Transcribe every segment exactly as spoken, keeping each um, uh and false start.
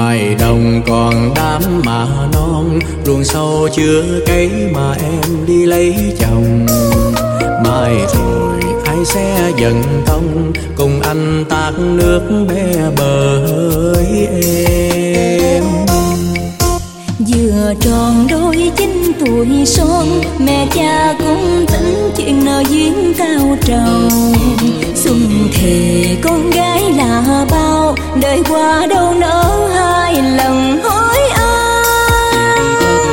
Ngoài đồng còn đám mà non, ruộng sâu chưa cấy mà em đi lấy chồng. Mai rồi ai sẽ dần công, cùng anh tát nước bé bờ hỡi em. Vừa tròn đôi chín tuổi son, mẹ cha cũng tính chuyện nợ duyên cao trầu. Xuân thề con gái là bao, đời qua đâu nỡ hai lần hối anh.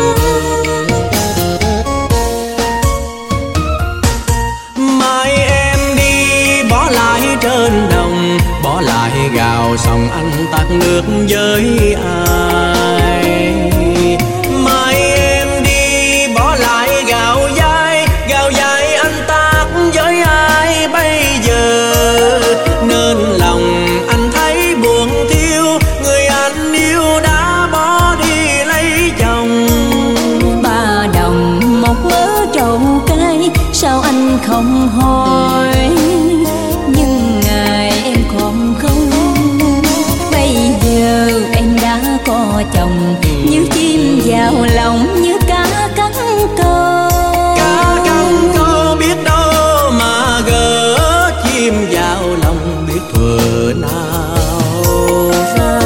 Mai em đi bỏ lại trên đồng, bỏ lại gạo xong anh tát nước với ai. Mai em đi bỏ lại gạo dai, gạo dai anh tát với ai bây giờ. Nên lòng anh thấy buồn thiêu, người anh yêu đã bỏ đi lấy chồng. Ba đồng một mớ trầu cay, sao anh không hỏi? Nhưng ngày em còn không, bây giờ em đã có chồng. Như chim vào lòng, như cá cắn câu. Cá cắn câu biết đâu mà gỡ, chim vào lòng biết thuở nào ra.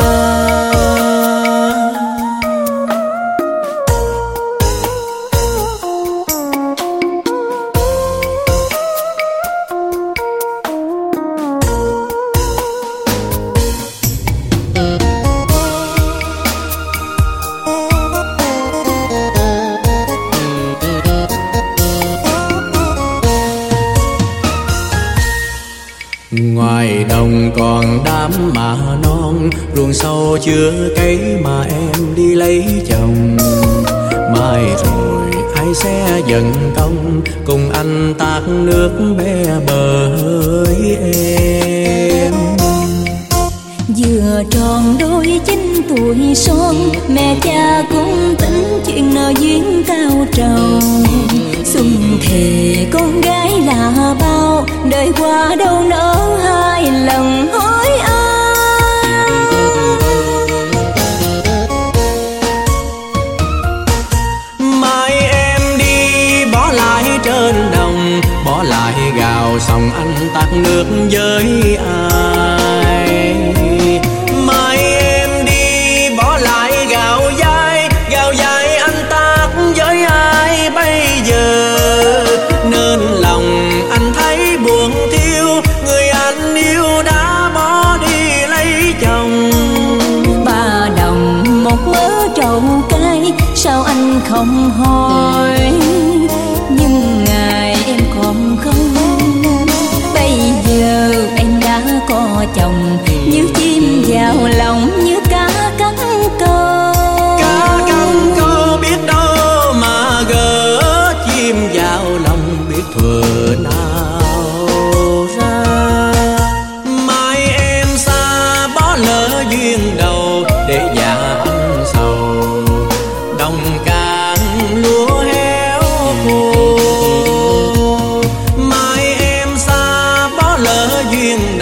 Ngoài đồng còn đám mà non, ruộng sâu chưa cấy mà em đi lấy chồng. Mai rồi ai sẽ dần công, cùng anh tát nước bé bờ hỡi em. Vừa tròn đôi chín tuổi son, mẹ cha cũng tính chuyện nợ duyên cao trầu. Xuân thề con gái là bao, đời qua đâu nỡ hai lần hối anh. Mai em đi bỏ lại trên đồng, bỏ lại gạo xong anh tát nước với ai. Mai em đi bỏ lại gạo dai, gạo dai anh tát với ai bây giờ. Nên lòng anh thấy buồn thiêu, người anh yêu đã bỏ đi lấy chồng. Ba đồng một mớ trầu cay, sao anh không hỏi? Nhưng ngày em còn không, bây giờ em đã có chồng. Như chim vào lòng, như cá cắn câu. Cá cắn câu biết đâu mà gỡ, chim vào lòng biết thuở nào ra. Mai em xa bỏ lỡ duyên đầu, để già anh sầu. Đồng cạn lúa héo khô, mai em xa bỏ lỡ duyên